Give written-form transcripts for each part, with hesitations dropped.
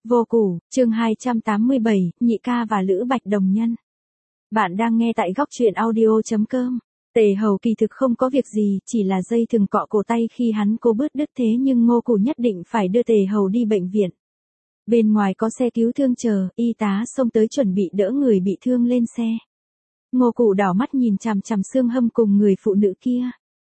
Vô củ, chương 287, Nhị ca và Lữ Bạch Đồng Nhân. Bạn đang nghe tại góc truyện audio.com. Tề Hầu kỳ thực không có việc gì, chỉ là dây thừng cọ cổ tay khi hắn cố bứt đứt thế nhưng Ngô Củ nhất định phải đưa Tề Hầu đi bệnh viện. Bên ngoài có xe cứu thương chờ, y tá xông tới chuẩn bị đỡ người bị thương lên xe. Ngô Củ đảo mắt nhìn chằm chằm Xương Hâm cùng người phụ nữ kia.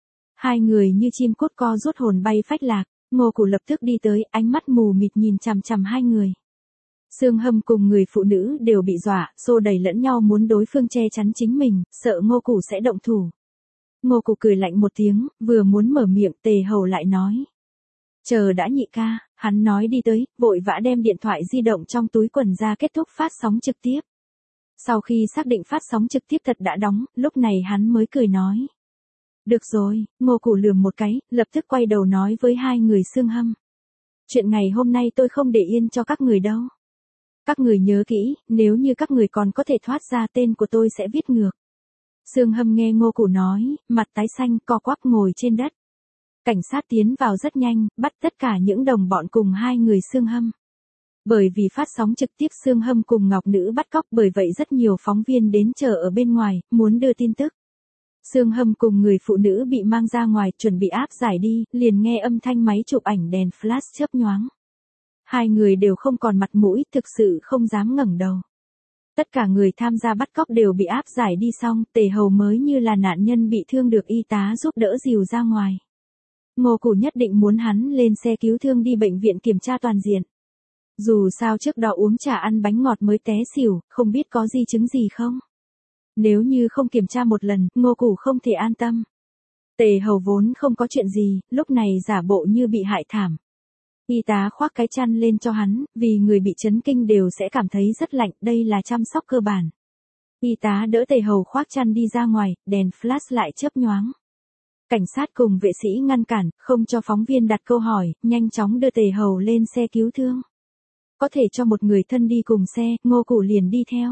Hai người như chim cút co rút hồn bay phách lạc. Ngô Củ lập tức đi tới, ánh mắt mù mịt nhìn chằm chằm hai người. Xương Hâm cùng người phụ nữ đều bị dọa, xô đẩy lẫn nhau muốn đối phương che chắn chính mình, sợ Ngô Củ sẽ động thủ. Ngô Củ cười lạnh một tiếng, vừa muốn mở miệng Tề Hầu lại nói. Chờ đã nhị ca, hắn nói đi tới, vội vã đem điện thoại di động trong túi quần ra kết thúc phát sóng trực tiếp. Sau khi xác định phát sóng trực tiếp thật đã đóng, lúc này hắn mới cười nói. Được rồi, Ngô Củ lườm một cái, lập tức quay đầu nói với hai người Xương Hâm. Chuyện ngày hôm nay tôi không để yên cho các người đâu. Các người nhớ kỹ, nếu như các người còn có thể thoát ra tên của tôi sẽ viết ngược. Xương Hâm nghe Ngô Củ nói, mặt tái xanh co quắp ngồi trên đất. Cảnh sát tiến vào rất nhanh, bắt tất cả những đồng bọn cùng hai người Xương Hâm. Bởi vì phát sóng trực tiếp Xương Hâm cùng Ngọc Nữ bắt cóc, bởi vậy rất nhiều phóng viên đến chờ ở bên ngoài, muốn đưa tin tức. Xương Hâm cùng người phụ nữ bị mang ra ngoài chuẩn bị áp giải đi, liền nghe âm thanh máy chụp ảnh đèn flash chớp nhoáng. Hai người đều không còn mặt mũi, thực sự không dám ngẩng đầu. Tất cả người tham gia bắt cóc đều bị áp giải đi xong, Tề Hầu mới như là nạn nhân bị thương được y tá giúp đỡ dìu ra ngoài. Ngô Củ nhất định muốn hắn lên xe cứu thương đi bệnh viện kiểm tra toàn diện. Dù sao trước đó uống trà ăn bánh ngọt mới té xỉu, không biết có di chứng gì không. Nếu như không kiểm tra một lần, Ngô Củ không thể an tâm. Tề Hầu vốn không có chuyện gì, lúc này giả bộ như bị hại thảm. Y tá khoác cái chăn lên cho hắn, vì người bị chấn kinh đều sẽ cảm thấy rất lạnh, đây là chăm sóc cơ bản. Y tá đỡ Tề Hầu khoác chăn đi ra ngoài, đèn flash lại chớp nhoáng. Cảnh sát cùng vệ sĩ ngăn cản, không cho phóng viên đặt câu hỏi, nhanh chóng đưa Tề Hầu lên xe cứu thương. Có thể cho một người thân đi cùng xe, Ngô Củ liền đi theo.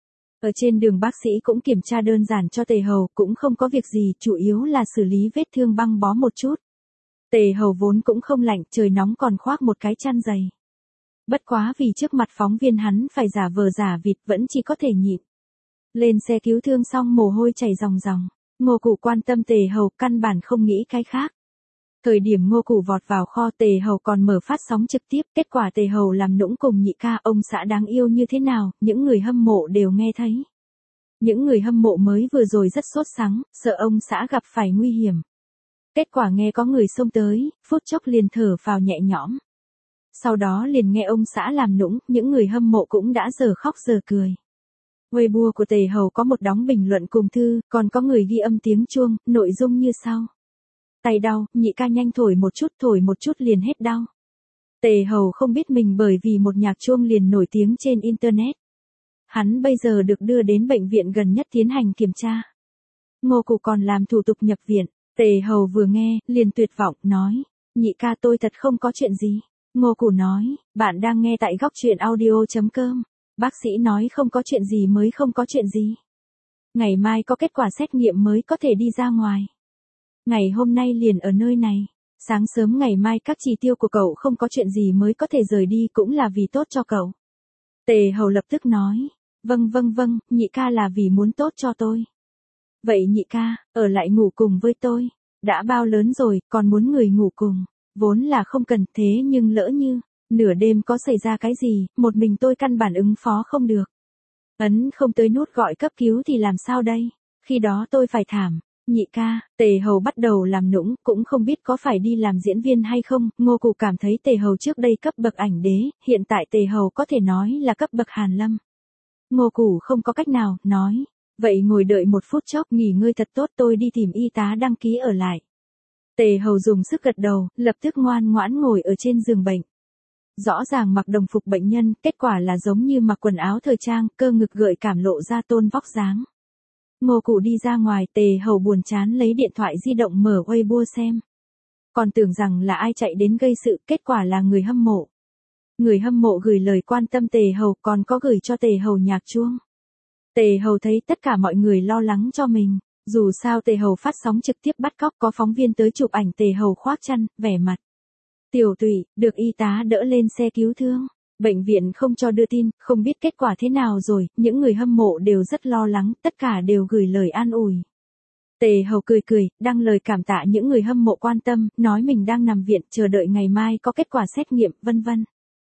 Ở trên đường bác sĩ cũng kiểm tra đơn giản cho Tề Hầu, cũng không có việc gì, chủ yếu là xử lý vết thương băng bó một chút. Tề Hầu vốn cũng không lạnh, trời nóng còn khoác một cái chăn dày. Bất quá vì trước mặt phóng viên hắn phải giả vờ giả vịt, vẫn chỉ có thể nhịn. Lên xe cứu thương xong mồ hôi chảy ròng ròng. Ngô Củ quan tâm Tề Hầu, căn bản không nghĩ cái khác. Thời điểm Ngô Củ vọt vào kho, Tề Hầu còn mở phát sóng trực tiếp, kết quả Tề Hầu làm nũng cùng nhị ca ông xã đáng yêu như thế nào, những người hâm mộ đều nghe thấy. Những người hâm mộ mới vừa rồi rất sốt sắng, sợ ông xã gặp phải nguy hiểm. Kết quả nghe có người xông tới, phút chốc liền thở phào nhẹ nhõm. Sau đó liền nghe ông xã làm nũng, những người hâm mộ cũng đã giờ khóc giờ cười. Weibo của Tề Hầu có một đống bình luận cùng thư, còn có người ghi âm tiếng chuông, nội dung như sau. Tay đau, nhị ca nhanh thổi một chút liền hết đau. Tề Hầu không biết mình bởi vì một nhạc chuông liền nổi tiếng trên internet. Hắn bây giờ được đưa đến bệnh viện gần nhất tiến hành kiểm tra. Ngô Củ còn làm thủ tục nhập viện, Tề Hầu vừa nghe, liền tuyệt vọng, nói. Nhị ca tôi thật không có chuyện gì. Ngô Củ nói, bạn đang nghe tại góc truyện audio.com. Bác sĩ nói không có chuyện gì mới không có chuyện gì. Ngày mai có kết quả xét nghiệm mới có thể đi ra ngoài. Ngày hôm nay liền ở nơi này. Sáng sớm ngày mai các chỉ tiêu của cậu không có chuyện gì mới có thể rời đi cũng là vì tốt cho cậu. Tề Hầu lập tức nói. Vâng, nhị ca là vì muốn tốt cho tôi. Vậy nhị ca, ở lại ngủ cùng với tôi. Đã bao lớn rồi, còn muốn người ngủ cùng. Vốn là không cần, thế nhưng lỡ như nửa đêm có xảy ra cái gì, một mình tôi căn bản ứng phó không được. Ấn không tới nút gọi cấp cứu thì làm sao đây? Khi đó tôi phải thảm. Nhị ca, Tề Hầu bắt đầu làm nũng, cũng không biết có phải đi làm diễn viên hay không. Ngô Củ cảm thấy Tề Hầu trước đây cấp bậc ảnh đế, hiện tại Tề Hầu có thể nói là cấp bậc Hàn Lâm. Ngô Củ không có cách nào, nói. Vậy ngồi đợi một phút chốc, nghỉ ngơi thật tốt, tôi đi tìm y tá đăng ký ở lại. Tề Hầu dùng sức gật đầu, lập tức ngoan ngoãn ngồi ở trên giường bệnh. Rõ ràng mặc đồng phục bệnh nhân, kết quả là giống như mặc quần áo thời trang, cơ ngực gợi cảm lộ ra tôn vóc dáng. Ngô Củ đi ra ngoài, Tề Hầu buồn chán lấy điện thoại di động mở Weibo xem. Còn tưởng rằng là ai chạy đến gây sự, kết quả là người hâm mộ. Người hâm mộ gửi lời quan tâm Tề Hầu, còn có gửi cho Tề Hầu nhạc chuông. Tề Hầu thấy tất cả mọi người lo lắng cho mình. Dù sao Tề Hầu phát sóng trực tiếp bắt cóc, có phóng viên tới chụp ảnh Tề Hầu khoác chăn, vẻ mặt tiểu tụy, được y tá đỡ lên xe cứu thương. Bệnh viện không cho đưa tin, không biết kết quả thế nào rồi, những người hâm mộ đều rất lo lắng, tất cả đều gửi lời an ủi. Tề Hầu cười cười, đăng lời cảm tạ những người hâm mộ quan tâm, nói mình đang nằm viện chờ đợi ngày mai có kết quả xét nghiệm, vân vân.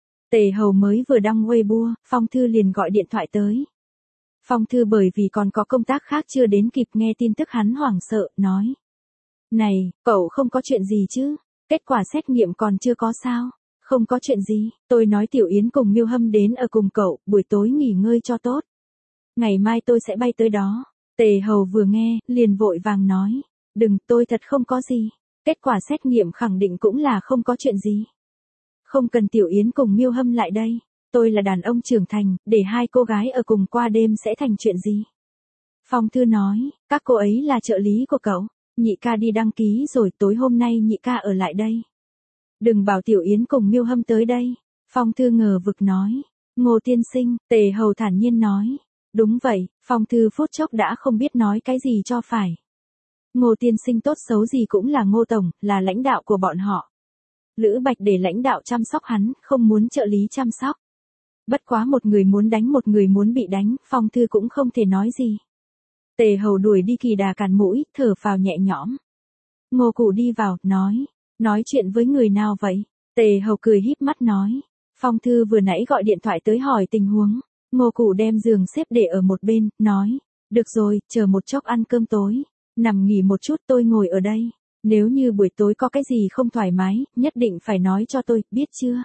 Tề Hầu mới vừa đăng Weibo, Phong Thư liền gọi điện thoại tới. Phong Thư bởi vì còn có công tác khác chưa đến kịp nghe tin tức hắn hoảng sợ, nói. Này, cậu không có chuyện gì chứ? Kết quả xét nghiệm còn chưa có sao? Không có chuyện gì, tôi nói Tiểu Yến cùng Miêu Hâm đến ở cùng cậu, buổi tối nghỉ ngơi cho tốt. Ngày mai tôi sẽ bay tới đó. Tề Hầu vừa nghe, liền vội vàng nói. Đừng, tôi thật không có gì. Kết quả xét nghiệm khẳng định cũng là không có chuyện gì. Không cần Tiểu Yến cùng Miêu Hâm lại đây. Tôi là đàn ông trưởng thành, để hai cô gái ở cùng qua đêm sẽ thành chuyện gì? Phong Thư nói, các cô ấy là trợ lý của cậu. Nhị ca đi đăng ký rồi, tối hôm nay nhị ca ở lại đây. Đừng bảo Tiểu Yến cùng Miêu Hâm tới đây. Phong Thư ngờ vực nói. Ngô tiên sinh, Tề Hầu thản nhiên nói. Đúng vậy, Phong Thư phút chốc đã không biết nói cái gì cho phải. Ngô tiên sinh tốt xấu gì cũng là Ngô Tổng, là lãnh đạo của bọn họ. Lữ Bạch để lãnh đạo chăm sóc hắn, không muốn trợ lý chăm sóc. Bất quá một người muốn đánh một người muốn bị đánh, Phong Thư cũng không thể nói gì. Tề Hầu đuổi đi kỳ đà cản mũi, thở phào nhẹ nhõm. Ngô Cụ đi vào, nói chuyện với người nào vậy? Tề Hầu cười híp mắt nói. Phong Thư vừa nãy gọi điện thoại tới hỏi tình huống. Ngô Cụ đem giường xếp để ở một bên, nói. Được rồi, chờ một chốc ăn cơm tối. Nằm nghỉ một chút tôi ngồi ở đây. Nếu như buổi tối có cái gì không thoải mái, nhất định phải nói cho tôi, biết chưa?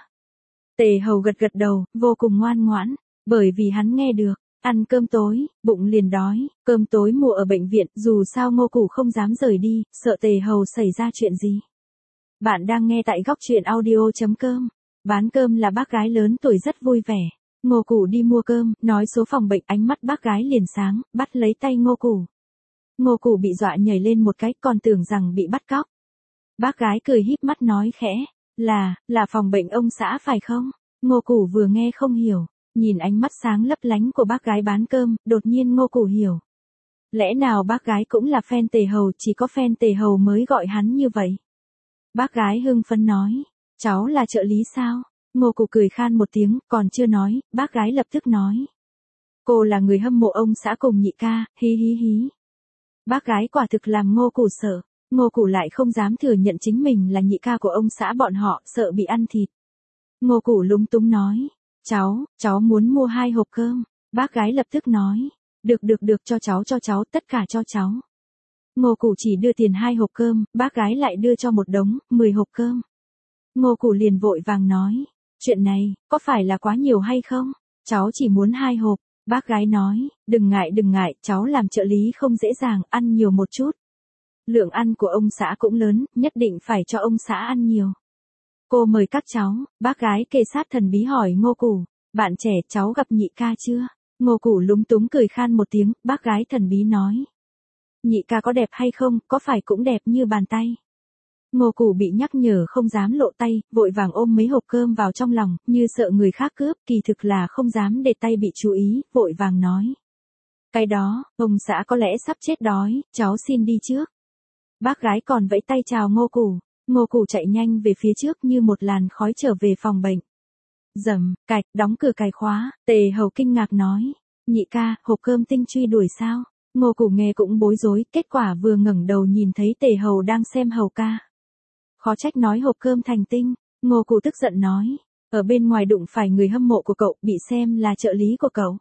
Tề Hầu gật gật đầu, vô cùng ngoan ngoãn. Bởi vì hắn nghe được. Ăn cơm tối, bụng liền đói, cơm tối mua ở bệnh viện, dù sao Ngô Cụ không dám rời đi, sợ Tề Hầu xảy ra chuyện gì. Bạn đang nghe tại góc truyện audio.com. Bán cơm là bác gái lớn tuổi rất vui vẻ. Ngô Cụ đi mua cơm, nói số phòng bệnh, ánh mắt bác gái liền sáng, bắt lấy tay Ngô Cụ. Ngô Cụ bị dọa nhảy lên một cái, còn tưởng rằng bị bắt cóc. Bác gái cười híp mắt nói khẽ, là phòng bệnh ông xã phải không? Ngô Cụ vừa nghe không hiểu, nhìn ánh mắt sáng lấp lánh của bác gái bán cơm, đột nhiên Ngô Cụ hiểu. Lẽ nào bác gái cũng là fan Tề Hầu, chỉ có fan Tề Hầu mới gọi hắn như vậy? Bác gái hưng phấn nói, cháu là trợ lý sao? Ngô Cụ cười khan một tiếng, còn chưa nói, bác gái lập tức nói. Cô là người hâm mộ ông xã cùng nhị ca, hí hí hí. Bác gái quả thực làm Ngô Cụ sợ, Ngô Cụ lại không dám thừa nhận chính mình là nhị ca của ông xã bọn họ, sợ bị ăn thịt. Ngô Cụ lúng túng nói, cháu muốn mua 2 hộp cơm. Bác gái lập tức nói, được cho cháu, tất cả cho cháu. Ngô Cụ chỉ đưa tiền 2 hộp cơm, bác gái lại đưa cho một đống, 10 hộp cơm. Ngô Cụ liền vội vàng nói, chuyện này, có phải là quá nhiều hay không? Cháu chỉ muốn 2 hộp. Bác gái nói, đừng ngại, cháu làm trợ lý không dễ dàng, ăn nhiều một chút. Lượng ăn của ông xã cũng lớn, nhất định phải cho ông xã ăn nhiều. Cô mời các cháu, bác gái kề sát thần bí hỏi Ngô Cụ, bạn trẻ cháu gặp nhị ca chưa? Ngô Cụ lúng túng cười khan một tiếng, bác gái thần bí nói. Nhị ca có đẹp hay không, có phải cũng đẹp như bàn tay? Ngô Cụ bị nhắc nhở không dám lộ tay, vội vàng ôm mấy hộp cơm vào trong lòng, như sợ người khác cướp, kỳ thực là không dám để tay bị chú ý, vội vàng nói. Cái đó, ông xã có lẽ sắp chết đói, cháu xin đi trước. Bác gái còn vẫy tay chào Ngô Cụ. Ngô Cụ chạy nhanh về phía trước như một làn khói trở về phòng bệnh. Rầm, cạch, đóng cửa cài khóa, Tề Hầu kinh ngạc nói. Nhị ca, hộp cơm tinh truy đuổi sao? Ngô Cụ nghe cũng bối rối, kết quả vừa ngẩng đầu nhìn thấy Tề Hầu đang xem Hầu ca. Khó trách nói hộp cơm thành tinh. Ngô Cụ tức giận nói. Ở bên ngoài đụng phải người hâm mộ của cậu, bị xem là trợ lý của cậu.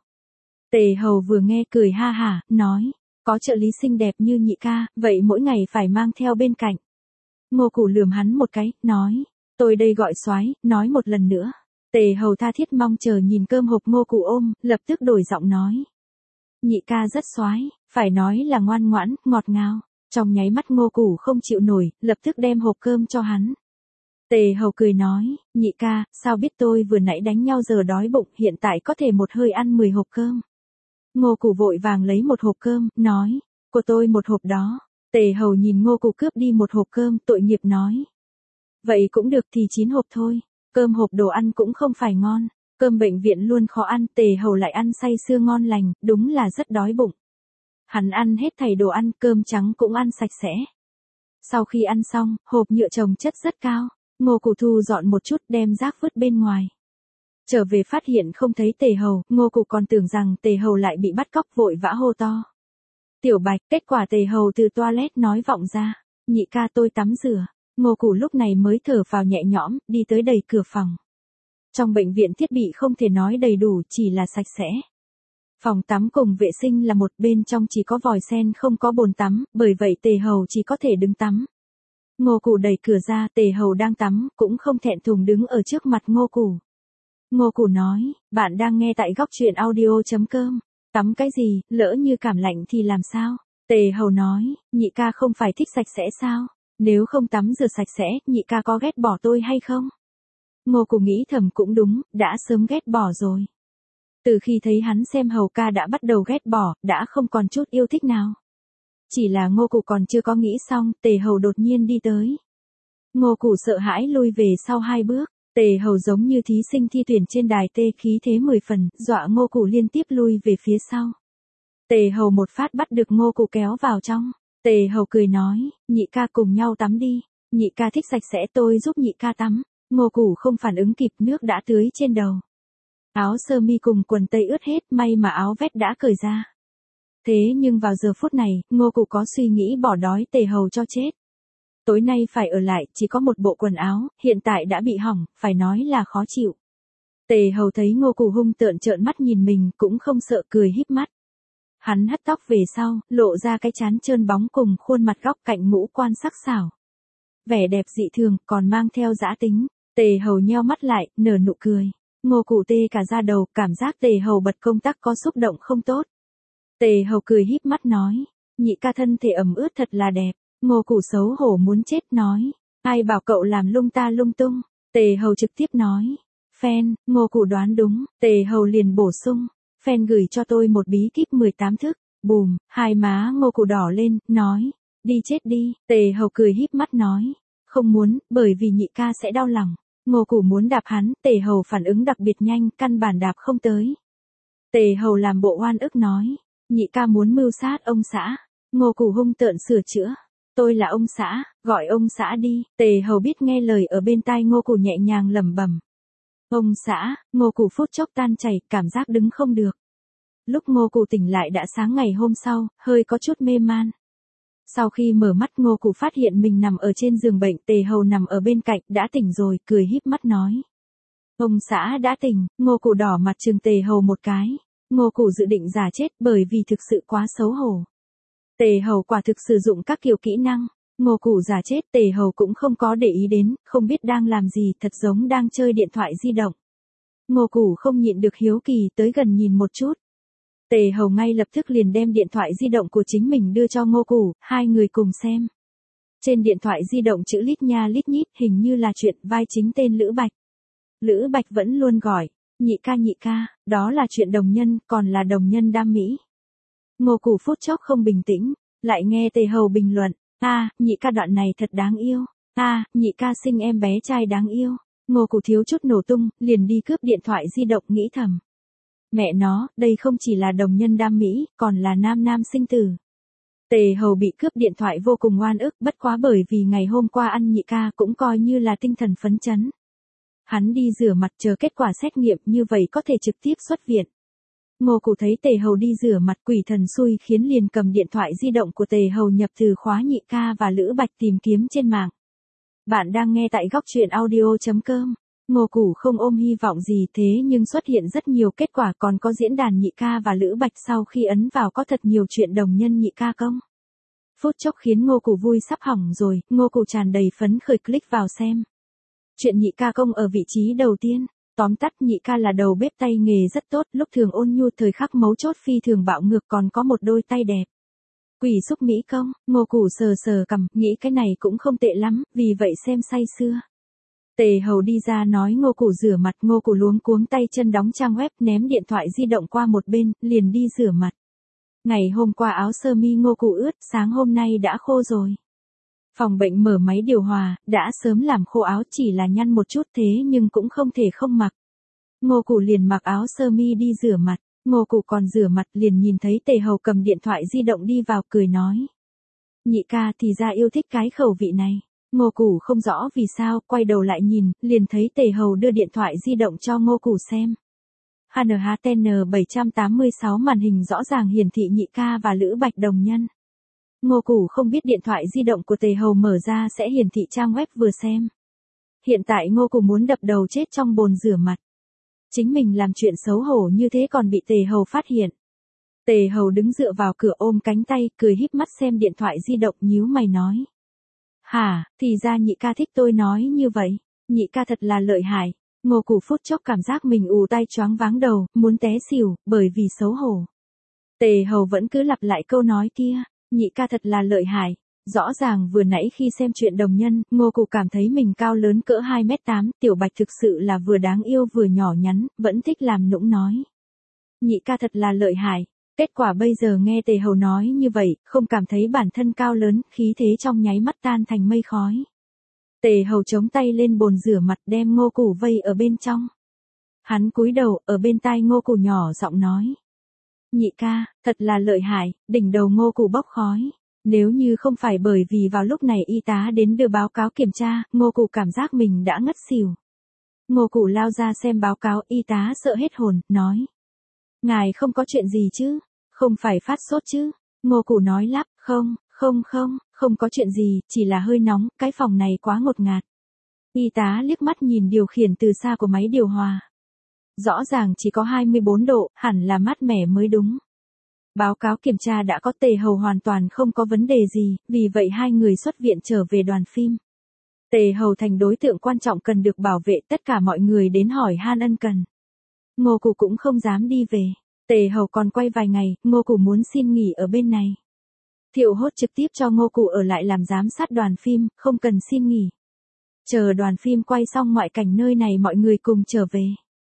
Tề Hầu vừa nghe cười ha hả, nói. Có trợ lý xinh đẹp như nhị ca, vậy mỗi ngày phải mang theo bên cạnh. Ngô Cụ lườm hắn một cái, nói. Tôi đây gọi soái, nói một lần nữa. Tề Hầu tha thiết mong chờ nhìn cơm hộp Ngô Cụ ôm, lập tức đổi giọng nói. Nhị ca rất soái, phải nói là ngoan ngoãn, ngọt ngào. Trong nháy mắt Ngô Cụ không chịu nổi, lập tức đem hộp cơm cho hắn. Tề Hầu cười nói, nhị ca, sao biết tôi vừa nãy đánh nhau giờ đói bụng, hiện tại có thể một hơi ăn 10 hộp cơm. Ngô Cụ vội vàng lấy một hộp cơm, nói, của tôi một hộp đó. Tề Hầu nhìn Ngô Cụ cướp đi một hộp cơm, tội nghiệp nói. Vậy cũng được thì 9 hộp thôi, cơm hộp đồ ăn cũng không phải ngon, cơm bệnh viện luôn khó ăn, Tề Hầu lại ăn say sưa ngon lành, đúng là rất đói bụng. Hắn ăn hết thảy đồ ăn, cơm trắng cũng ăn sạch sẽ. Sau khi ăn xong, hộp nhựa chồng chất rất cao, Ngô Cụ thu dọn một chút đem rác vứt bên ngoài. Trở về phát hiện không thấy Tề Hầu, Ngô Cục còn tưởng rằng Tề Hầu lại bị bắt cóc, vội vã hô to. Tiểu Bạch, kết quả Tề Hầu từ toilet nói vọng ra. Nhị ca tôi tắm rửa. Ngô Cục lúc này mới thở vào nhẹ nhõm, đi tới đẩy cửa phòng. Trong bệnh viện thiết bị không thể nói đầy đủ, chỉ là sạch sẽ. Phòng tắm cùng vệ sinh là một, bên trong chỉ có vòi sen không có bồn tắm, bởi vậy Tề Hầu chỉ có thể đứng tắm. Ngô Cục đẩy cửa ra, Tề Hầu đang tắm, cũng không thẹn thùng đứng ở trước mặt Ngô Cục. Ngô Cục nói, bạn đang nghe tại góc truyện audio.com. Tắm cái gì, lỡ như cảm lạnh thì làm sao? Tề Hầu nói, nhị ca không phải thích sạch sẽ sao? Nếu không tắm rửa sạch sẽ, nhị ca có ghét bỏ tôi hay không? Ngô Cục nghĩ thầm cũng đúng, đã sớm ghét bỏ rồi. Từ khi thấy hắn xem Hầu ca đã bắt đầu ghét bỏ, đã không còn chút yêu thích nào. Chỉ là Ngô Cục còn chưa có nghĩ xong, Tề Hầu đột nhiên đi tới. Ngô Cục sợ hãi lui về sau 2 bước. Tề Hầu giống như thí sinh thi tuyển trên đài tê, khí thế 10 phần, dọa Ngô Cục liên tiếp lui về phía sau. Tề Hầu một phát bắt được Ngô Cục kéo vào trong. Tề Hầu cười nói, nhị ca cùng nhau tắm đi. Nhị ca thích sạch sẽ, tôi giúp nhị ca tắm. Ngô Cục không phản ứng kịp, nước đã tưới trên đầu. Áo sơ mi cùng quần tây ướt hết, may mà áo vest đã cởi ra. Thế nhưng vào giờ phút này, Ngô Cục có suy nghĩ bỏ đói Tề Hầu cho chết. Tối nay phải ở lại, chỉ có một bộ quần áo, hiện tại đã bị hỏng, phải nói là khó chịu. Tề Hầu thấy Ngô Cục hung tợn trợn mắt nhìn mình, cũng không sợ, cười híp mắt. Hắn hất tóc về sau, lộ ra cái trán trơn bóng cùng khuôn mặt góc cạnh ngũ quan sắc sảo. Vẻ đẹp dị thường, còn mang theo dã tính. Tề Hầu nheo mắt lại, nở nụ cười. Ngô Cục tê cả da đầu, cảm giác Tề Hầu bật công tắc có xúc động không tốt. Tề Hầu cười híp mắt nói, nhị ca thân thể ẩm ướt thật là đẹp. Ngô Cục xấu hổ muốn chết nói, ai bảo cậu làm lung ta lung tung. Tề Hầu trực tiếp nói, fan. Ngô Cục đoán đúng, Tề Hầu liền bổ sung, fan gửi cho tôi một bí kíp 18 thức. Bùm, hai má Ngô Cục đỏ lên, nói, đi chết đi. Tề Hầu cười híp mắt nói, không muốn, bởi vì nhị ca sẽ đau lòng. Ngô Cục muốn đạp hắn, Tề Hầu phản ứng đặc biệt nhanh, căn bản đạp không tới. Tề Hầu làm bộ oan ức nói, nhị ca muốn mưu sát ông xã. Ngô Cục hung tợn sửa chữa, tôi là ông xã, gọi ông xã đi. Tề Hầu biết nghe lời, ở bên tai Ngô Cục nhẹ nhàng lẩm bẩm. Ông xã. Ngô Cục phút chốc tan chảy, cảm giác đứng không được. Lúc Ngô Cục tỉnh lại đã sáng ngày hôm sau, hơi có chút mê man. Sau khi mở mắt Ngô Cục phát hiện mình nằm ở trên giường bệnh, Tề Hầu nằm ở bên cạnh, đã tỉnh rồi, cười híp mắt nói. Ông xã đã tỉnh. Ngô Cục đỏ mặt trừng Tề Hầu một cái. Ngô Cục dự định giả chết, bởi vì thực sự quá xấu hổ. Tề Hầu quả thực sử dụng các kiểu kỹ năng. Ngô Cục giả chết, Tề Hầu cũng không có để ý đến, không biết đang làm gì, thật giống đang chơi điện thoại di động. Ngô Cục không nhịn được hiếu kỳ, tới gần nhìn một chút. Tề Hầu ngay lập tức liền đem điện thoại di động của chính mình đưa cho Ngô Cục, hai người cùng xem. Trên điện thoại di động chữ lít nha lít nhít, hình như là chuyện vai chính tên Lữ Bạch. Lữ Bạch vẫn luôn gọi, nhị ca, đó là chuyện đồng nhân, còn là đồng nhân đam mỹ. Ngô Cục phút chốc không bình tĩnh, lại nghe Tề Hầu bình luận, nhị ca đoạn này thật đáng yêu. Nhị ca sinh em bé trai đáng yêu. Ngô Cục thiếu chút nổ tung, liền đi cướp điện thoại di động, nghĩ thầm. Mẹ nó, đây không chỉ là đồng nhân đam mỹ, còn là nam sinh tử. Tề Hầu bị cướp điện thoại vô cùng oan ức, bất quá bởi vì ngày hôm qua ăn nhị ca cũng coi như là tinh thần phấn chấn. Hắn đi rửa mặt chờ kết quả xét nghiệm, như vậy có thể trực tiếp xuất viện. Ngô Cục thấy Tề Hầu đi rửa mặt, quỷ thần xui khiến liền cầm điện thoại di động của Tề Hầu nhập từ khóa nhị ca và Lữ Bạch tìm kiếm trên mạng. Bạn đang nghe tại góc truyện audio.com. Ngô Cục không ôm hy vọng gì, thế nhưng xuất hiện rất nhiều kết quả, còn có diễn đàn nhị ca và Lữ Bạch sau khi ấn vào có thật nhiều chuyện đồng nhân nhị ca công. Phút chốc khiến Ngô Cục vui sắp hỏng rồi, Ngô Cục tràn đầy phấn khởi click vào xem. Chuyện nhị ca công ở vị trí đầu tiên. Tóm tắt, nhị ca là đầu bếp tay nghề rất tốt, lúc thường ôn nhu, thời khắc mấu chốt phi thường bạo ngược, còn có một đôi tay đẹp. Quỷ xúc mỹ công. Ngô Cục sờ cằm, nghĩ cái này cũng không tệ lắm, vì vậy xem say sưa. Tề Hầu đi ra nói Ngô Cục rửa mặt, Ngô Cục luống cuống tay chân đóng trang web, ném điện thoại di động qua một bên, liền đi rửa mặt. Ngày hôm qua áo sơ mi Ngô Cục ướt, sáng hôm nay đã khô rồi. Phòng bệnh mở máy điều hòa, đã sớm làm khô áo, chỉ là nhăn một chút, thế nhưng cũng không thể không mặc. Ngô Cục liền mặc áo sơ mi đi rửa mặt. Ngô Cục còn rửa mặt liền nhìn thấy Tề Hầu cầm điện thoại di động đi vào, cười nói. Nhị ca thì ra yêu thích cái khẩu vị này. Ngô Củ không rõ vì sao, quay đầu lại nhìn, liền thấy Tề Hầu đưa điện thoại di động cho Ngô Củ xem. HNHTN 786 màn hình rõ ràng hiển thị Nhị Ca và Lữ Bạch Đồng Nhân. Ngô Củ không biết điện thoại di động của Tề Hầu mở ra sẽ hiển thị trang web vừa xem. Hiện tại Ngô Củ muốn đập đầu chết trong bồn rửa mặt. Chính mình làm chuyện xấu hổ như thế còn bị Tề Hầu phát hiện. Tề Hầu đứng dựa vào cửa ôm cánh tay, cười híp mắt xem điện thoại di động, nhíu mày nói. Hả, thì ra Nhị Ca thích tôi nói như vậy. Nhị Ca thật là lợi hại. Ngô Củ phút chốc cảm giác mình ù tai choáng váng đầu, muốn té xỉu, bởi vì xấu hổ. Tề Hầu vẫn cứ lặp lại câu nói kia, Nhị Ca thật là lợi hại. Rõ ràng vừa nãy khi xem chuyện Đồng Nhân, Ngô Củ cảm thấy mình cao lớn cỡ 2m8, Tiểu Bạch thực sự là vừa đáng yêu vừa nhỏ nhắn, vẫn thích làm nũng nói. Nhị Ca thật là lợi hại. Kết quả bây giờ nghe Tề Hầu nói như vậy, không cảm thấy bản thân cao lớn, khí thế trong nháy mắt tan thành mây khói. Tề Hầu chống tay lên bồn rửa mặt đem Ngô Củ vây ở bên trong. Hắn cúi đầu, ở bên tai Ngô Củ nhỏ giọng nói. Nhị Ca, thật là lợi hại, đỉnh đầu Ngô Củ bốc khói. Nếu như không phải bởi vì vào lúc này y tá đến đưa báo cáo kiểm tra, Ngô Củ cảm giác mình đã ngất xỉu. Ngô Củ lao ra xem báo cáo, y tá sợ hết hồn, nói. Ngài không có chuyện gì chứ? Không phải phát sốt chứ? Ngô Củ nói lắp, không có chuyện gì, chỉ là hơi nóng, cái phòng này quá ngột ngạt. Y tá liếc mắt nhìn điều khiển từ xa của máy điều hòa. Rõ ràng chỉ có 24 độ, hẳn là mát mẻ mới đúng. Báo cáo kiểm tra đã có, Tề Hầu hoàn toàn không có vấn đề gì, vì vậy hai người xuất viện trở về đoàn phim. Tề Hầu thành đối tượng quan trọng cần được bảo vệ, tất cả mọi người đến hỏi han ân cần. Ngô Củ cũng không dám đi về. Tề Hầu còn quay vài ngày, Ngô Củ muốn xin nghỉ ở bên này. Thiệu Hốt trực tiếp cho Ngô Củ ở lại làm giám sát đoàn phim, không cần xin nghỉ. Chờ đoàn phim quay xong ngoại cảnh nơi này mọi người cùng trở về.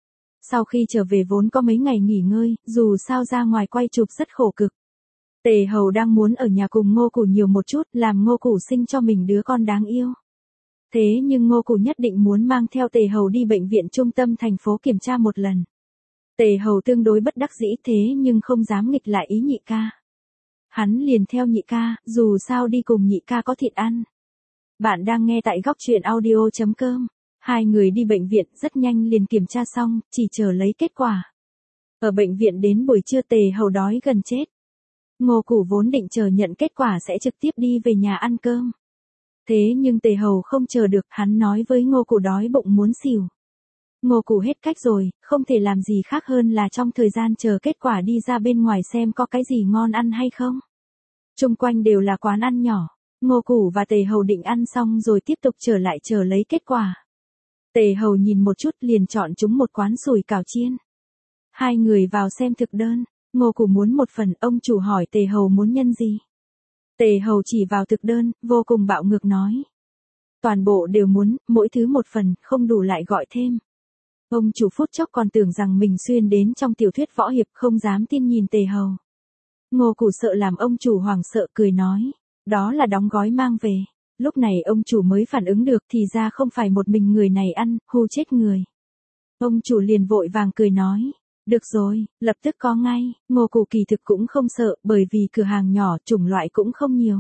Sau khi trở về vốn có mấy ngày nghỉ ngơi, dù sao ra ngoài quay chụp rất khổ cực. Tề Hầu đang muốn ở nhà cùng Ngô Củ nhiều một chút, làm Ngô Củ sinh cho mình đứa con đáng yêu. Thế nhưng Ngô Củ nhất định muốn mang theo Tề Hầu đi bệnh viện trung tâm thành phố kiểm tra một lần. Tề Hầu tương đối bất đắc dĩ thế nhưng không dám nghịch lại ý Nhị Ca. Hắn liền theo Nhị Ca, dù sao đi cùng Nhị Ca có thịt ăn. Bạn đang nghe tại góc truyện audio.com. Hai người đi bệnh viện rất nhanh liền kiểm tra xong, chỉ chờ lấy kết quả. Ở bệnh viện đến buổi trưa Tề Hầu đói gần chết. Ngô Củ vốn định chờ nhận kết quả sẽ trực tiếp đi về nhà ăn cơm. Thế nhưng Tề Hầu không chờ được, hắn nói với Ngô Củ đói bụng muốn xỉu. Ngô Củ hết cách rồi, không thể làm gì khác hơn là trong thời gian chờ kết quả đi ra bên ngoài xem có cái gì ngon ăn hay không. Chung quanh đều là quán ăn nhỏ. Ngô Củ và Tề Hầu định ăn xong rồi tiếp tục trở lại chờ lấy kết quả. Tề Hầu nhìn một chút liền chọn chúng một quán sủi cảo chiên. Hai người vào xem thực đơn, Ngô Củ muốn một phần, ông chủ hỏi Tề Hầu muốn nhân gì. Tề Hầu chỉ vào thực đơn, vô cùng bạo ngược nói. Toàn bộ đều muốn, mỗi thứ một phần, không đủ lại gọi thêm. Ông chủ phút chốc còn tưởng rằng mình xuyên đến trong tiểu thuyết võ hiệp, không dám tin nhìn Tề Hầu. Ngô Củ sợ làm ông chủ hoảng sợ, cười nói. Đó là đóng gói mang về. Lúc này ông chủ mới phản ứng được thì ra không phải một mình người này ăn, hù chết người. Ông chủ liền vội vàng cười nói. Được rồi, lập tức có ngay. Ngô Củ kỳ thực cũng không sợ, bởi vì cửa hàng nhỏ, chủng loại cũng không nhiều.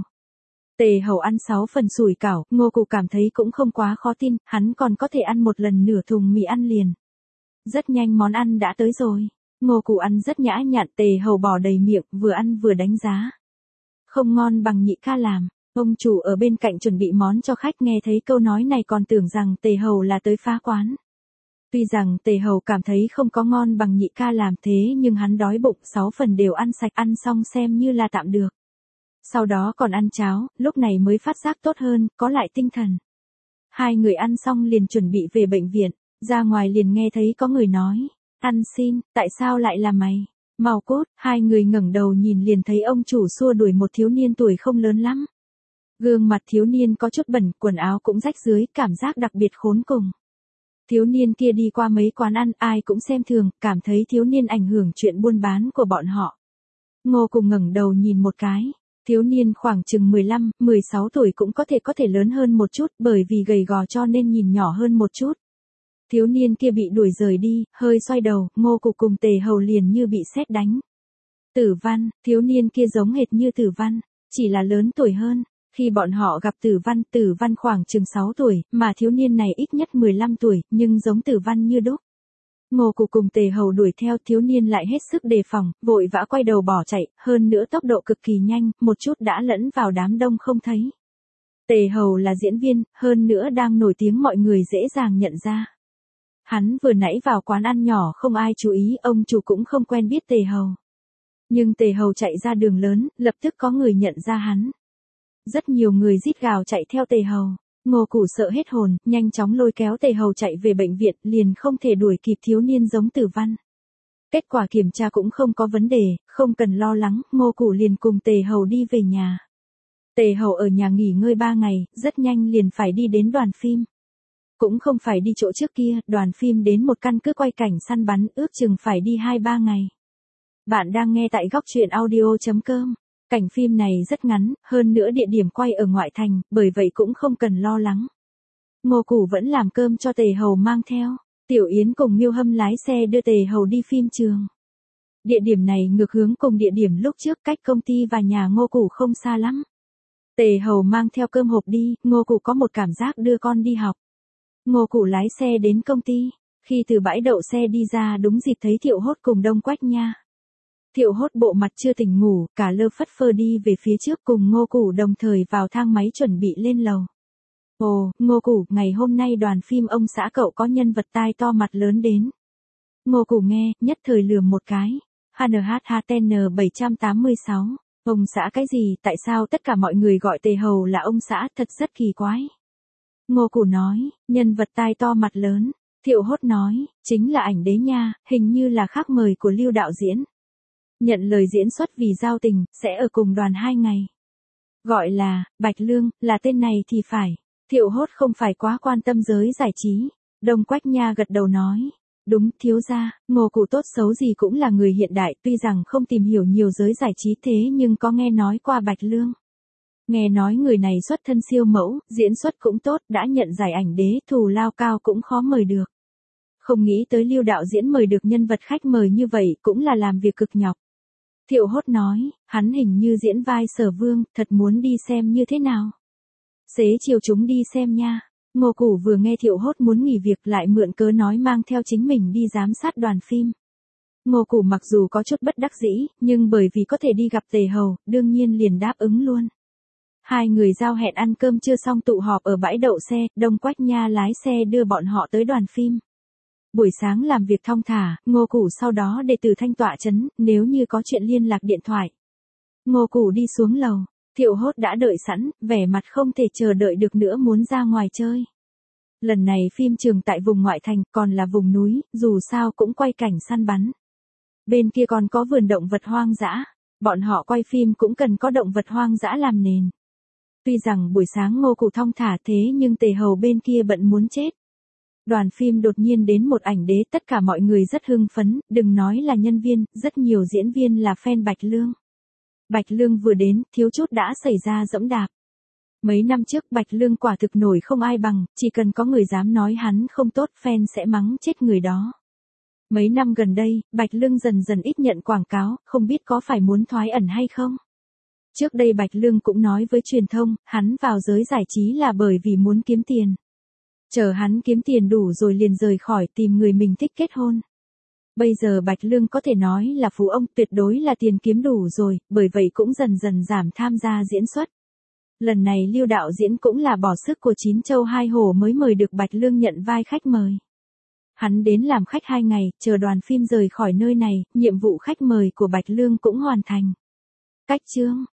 Tề Hầu ăn 6 phần sủi cảo, Ngô Củ cảm thấy cũng không quá khó tin, hắn còn có thể ăn một lần nửa thùng mì ăn liền. Rất nhanh món ăn đã tới rồi. Ngô Củ ăn rất nhã nhặn, Tề Hầu bỏ đầy miệng, vừa ăn vừa đánh giá. Không ngon bằng Nhị Ca làm. Ông chủ ở bên cạnh chuẩn bị món cho khách nghe thấy câu nói này còn tưởng rằng Tề Hầu là tới phá quán. Tuy rằng Tề Hầu cảm thấy không có ngon bằng Nhị Ca làm thế nhưng hắn đói bụng, 6 phần đều ăn sạch, ăn xong xem như là tạm được. Sau đó còn ăn cháo, lúc này mới phát giác tốt hơn, có lại tinh thần. Hai người ăn xong liền chuẩn bị về bệnh viện, ra ngoài liền nghe thấy có người nói. Ăn xin, tại sao lại là mày? Mau cút, hai người ngẩng đầu nhìn liền thấy ông chủ xua đuổi một thiếu niên tuổi không lớn lắm. Gương mặt thiếu niên có chút bẩn, quần áo cũng rách rưới, cảm giác đặc biệt khốn cùng. Thiếu niên kia đi qua mấy quán ăn, ai cũng xem thường, cảm thấy thiếu niên ảnh hưởng chuyện buôn bán của bọn họ. Ngô Củ ngẩng đầu nhìn một cái. Thiếu niên khoảng chừng 15, 16 tuổi cũng có thể lớn hơn một chút, bởi vì gầy gò cho nên nhìn nhỏ hơn một chút. Thiếu niên kia bị đuổi rời đi, hơi xoay đầu, Ngô Củ cùng Tề Hầu liền như bị sét đánh. Tử Văn, thiếu niên kia giống hệt như Tử Văn, chỉ là lớn tuổi hơn. Khi bọn họ gặp Tử Văn khoảng chừng 6 tuổi, mà thiếu niên này ít nhất 15 tuổi, nhưng giống Tử Văn như đúc. Ngô Cụ cùng Tề Hầu đuổi theo, thiếu niên lại hết sức đề phòng, vội vã quay đầu bỏ chạy, hơn nữa tốc độ cực kỳ nhanh, một chút đã lẫn vào đám đông không thấy. Tề Hầu là diễn viên, hơn nữa đang nổi tiếng, mọi người dễ dàng nhận ra. Hắn vừa nãy vào quán ăn nhỏ không ai chú ý, ông chủ cũng không quen biết Tề Hầu. Nhưng Tề Hầu chạy ra đường lớn, lập tức có người nhận ra hắn. Rất nhiều người rít gào chạy theo Tề Hầu. Ngô Cụ sợ hết hồn, nhanh chóng lôi kéo Tề Hầu chạy về bệnh viện, liền không thể đuổi kịp thiếu niên giống Tử Văn. Kết quả kiểm tra cũng không có vấn đề, không cần lo lắng, Ngô Cụ liền cùng Tề Hầu đi về nhà. Tề Hầu ở nhà nghỉ ngơi 3 ngày, rất nhanh liền phải đi đến đoàn phim. Cũng không phải đi chỗ trước kia, đoàn phim đến một căn cứ quay cảnh săn bắn, ước chừng phải đi 2-3 ngày. Bạn đang nghe tại góc truyện audio.com. Cảnh phim này rất ngắn, hơn nữa địa điểm quay ở ngoại thành, bởi vậy cũng không cần lo lắng. Ngô Cụ vẫn làm cơm cho Tề Hầu mang theo. Tiểu Yến cùng Miêu Hâm lái xe đưa Tề Hầu đi phim trường. Địa điểm này ngược hướng cùng địa điểm lúc trước, cách công ty và nhà Ngô Cụ không xa lắm. Tề Hầu mang theo cơm hộp đi, Ngô Cụ có một cảm giác đưa con đi học. Ngô Cụ lái xe đến công ty, khi từ bãi đậu xe đi ra đúng dịp thấy Thiệu Hốt cùng Đông Quách Nha. Thiệu Hốt bộ mặt chưa tỉnh ngủ, cả lơ phất phơ đi về phía trước cùng Ngô Cụ đồng thời vào thang máy chuẩn bị lên lầu. Ồ, Ngô Cụ, ngày hôm nay đoàn phim ông xã cậu có nhân vật tai to mặt lớn đến. Ngô Cụ nghe, nhất thời lườm một cái. HNHTN 786, ông xã cái gì, tại sao tất cả mọi người gọi Tề Hầu là ông xã, thật rất kỳ quái. Ngô Cụ nói, nhân vật tai to mặt lớn. Thiệu Hốt nói, chính là ảnh đế nha, hình như là khách mời của Lưu đạo diễn. Nhận lời diễn xuất vì giao tình, sẽ ở cùng đoàn 2 ngày. Gọi là, Bạch Lương, là tên này thì phải. Thiệu Hốt không phải quá quan tâm giới giải trí. Đông Quách Nha gật đầu nói. Đúng, thiếu gia, Ngô Cụ tốt xấu gì cũng là người hiện đại, tuy rằng không tìm hiểu nhiều giới giải trí thế nhưng có nghe nói qua Bạch Lương. Nghe nói người này xuất thân siêu mẫu, diễn xuất cũng tốt, đã nhận giải ảnh đế, thù lao cao cũng khó mời được. Không nghĩ tới Lưu đạo diễn mời được nhân vật khách mời như vậy, cũng là làm việc cực nhọc. Thiệu Hốt nói, hắn hình như diễn vai Sở Vương, thật muốn đi xem như thế nào. Xế chiều chúng đi xem nha. Ngô Cụ vừa nghe Thiệu Hốt muốn nghỉ việc lại mượn cớ nói mang theo chính mình đi giám sát đoàn phim. Ngô Cụ mặc dù có chút bất đắc dĩ, nhưng bởi vì có thể đi gặp Tề Hầu, đương nhiên liền đáp ứng luôn. Hai người giao hẹn ăn cơm trưa xong tụ họp ở bãi đậu xe, Đông Quách Nha lái xe đưa bọn họ tới đoàn phim. Buổi sáng làm việc thong thả, Ngô Cụ sau đó để Từ Thanh tọa chấn, nếu như có chuyện liên lạc điện thoại. Ngô Cụ đi xuống lầu, Thiệu Hốt đã đợi sẵn, vẻ mặt không thể chờ đợi được nữa muốn ra ngoài chơi. Lần này phim trường tại vùng ngoại thành, còn là vùng núi, dù sao cũng quay cảnh săn bắn. Bên kia còn có vườn động vật hoang dã, bọn họ quay phim cũng cần có động vật hoang dã làm nền. Tuy rằng buổi sáng Ngô Cụ thong thả thế nhưng Tề Hầu bên kia bận muốn chết. Đoàn phim đột nhiên đến một ảnh đế, tất cả mọi người rất hưng phấn, đừng nói là nhân viên, rất nhiều diễn viên là fan Bạch Lương. Bạch Lương vừa đến, thiếu chút đã xảy ra giẫm đạp. Mấy năm trước Bạch Lương quả thực nổi không ai bằng, chỉ cần có người dám nói hắn không tốt, fan sẽ mắng chết người đó. Mấy năm gần đây, Bạch Lương dần dần ít nhận quảng cáo, không biết có phải muốn thoái ẩn hay không. Trước đây Bạch Lương cũng nói với truyền thông, hắn vào giới giải trí là bởi vì muốn kiếm tiền. Chờ hắn kiếm tiền đủ rồi liền rời khỏi tìm người mình thích kết hôn. Bây giờ Bạch Lương có thể nói là phú ông, tuyệt đối là tiền kiếm đủ rồi, bởi vậy cũng dần dần giảm tham gia diễn xuất. Lần này Lưu đạo diễn cũng là bỏ sức của 9 châu 2 hổ mới mời được Bạch Lương nhận vai khách mời. Hắn đến làm khách 2 ngày, chờ đoàn phim rời khỏi nơi này, nhiệm vụ khách mời của Bạch Lương cũng hoàn thành. Cách chương